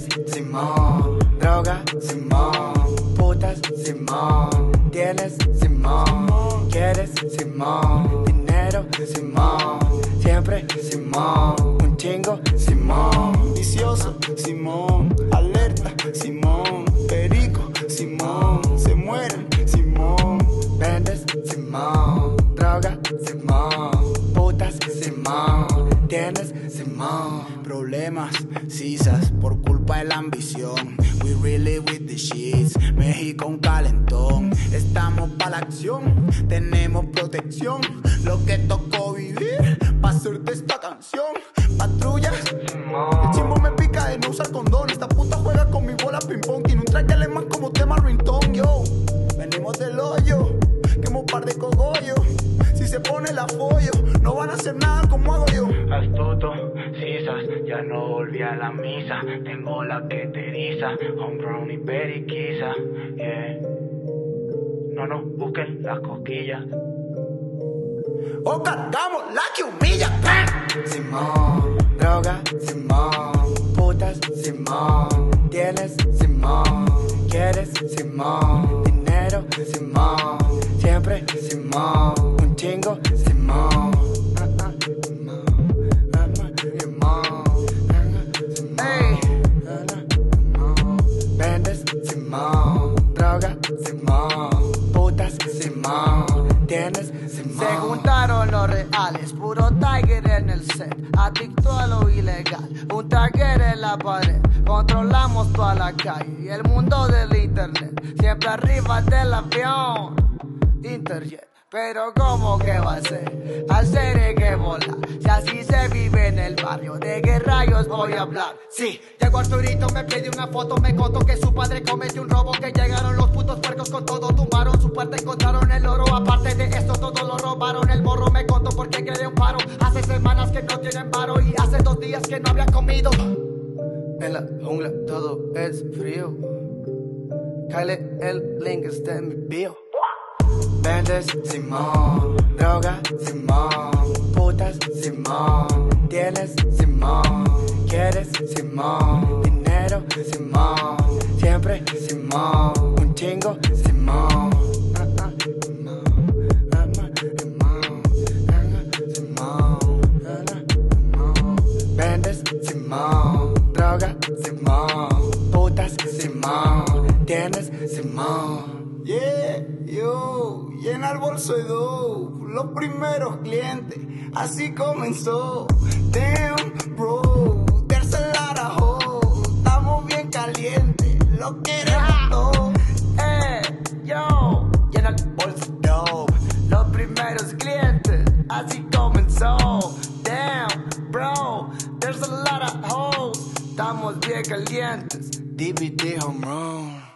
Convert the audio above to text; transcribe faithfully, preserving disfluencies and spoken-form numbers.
Tienes Simón, droga Simón, putas Simón. Tienes Simón, quieres Simón, dinero Simón, siempre Simón, un chingo Simón. Vicioso Simón, alerta Simón, perico Simón, se mueren Simón. Vendes Simón, droga Simón, putas Simón. Tienes Simón. Problemas, sisas, por culpa de la ambición. We really with the shits. México un calentón. Estamos pa' la acción, tenemos protección. Lo que tocó vivir pa' hacerte esta canción. Patrulla, el chimbo me pica de no usar condón. Esta puta juega con mi bola ping pong. Tiene un track alemán como tema ringtone. Yo, venimos del hoyo, quemo un par de cogollos. Si se pone la follo, no van a hacer nada como hago yo. Astuto, sisas, ya no volví a la misa. Tengo la que te eriza, homegrown y periquisa, yeah. No nos busquen las cosquillas. O cargamos la que humilla. Simón, droga Simón, putas Simón. Tienes Simón, quieres Simón, dinero Simón, siempre Simón, un chingo Simón. Ey, vendes Simón, droga Simón, putas Simón. Tienes Simón. Se juntaron los reales, puro Tiger en el set, adicto a lo ilegal, un Tiger en la pared. Controlamos toda la calle y el mundo del internet, siempre arriba del avión, Interjet. Pero ¿cómo que va a ser? Hacer que volar, si así se vive en el barrio, ¿de qué rayos voy a hablar? Sí, llegó Arturito, me pidió una foto, me contó que su padre cometió un robo, que llegaron los putos puercos con todo, tumbaron su puerta, encontraron el oro, aparte de esto todo lo robaron, el morro me contó porque quedé un paro, hace semanas que no tienen varo y hace dos días que no había comido. En la jungla todo es frío, Kyle el link está en mi bio. Vendes Simón, droga Simón, putas Simón. Tienes Simón, quieres Simón, dinero Simón, siempre Simón, un chingo Simón. Vendes Simón, droga Simón, putas Simón. Tienes Simón. Yeah, yo, llena el bolso de dough, los primeros clientes, así comenzó. Damn, bro, there's a lot of hoes, estamos bien calientes, lo queremos todo. Eh, yo, llena el bolso de dough, los primeros clientes, así comenzó. Damn, bro, there's a lot of hoes, estamos bien calientes. D V D home run.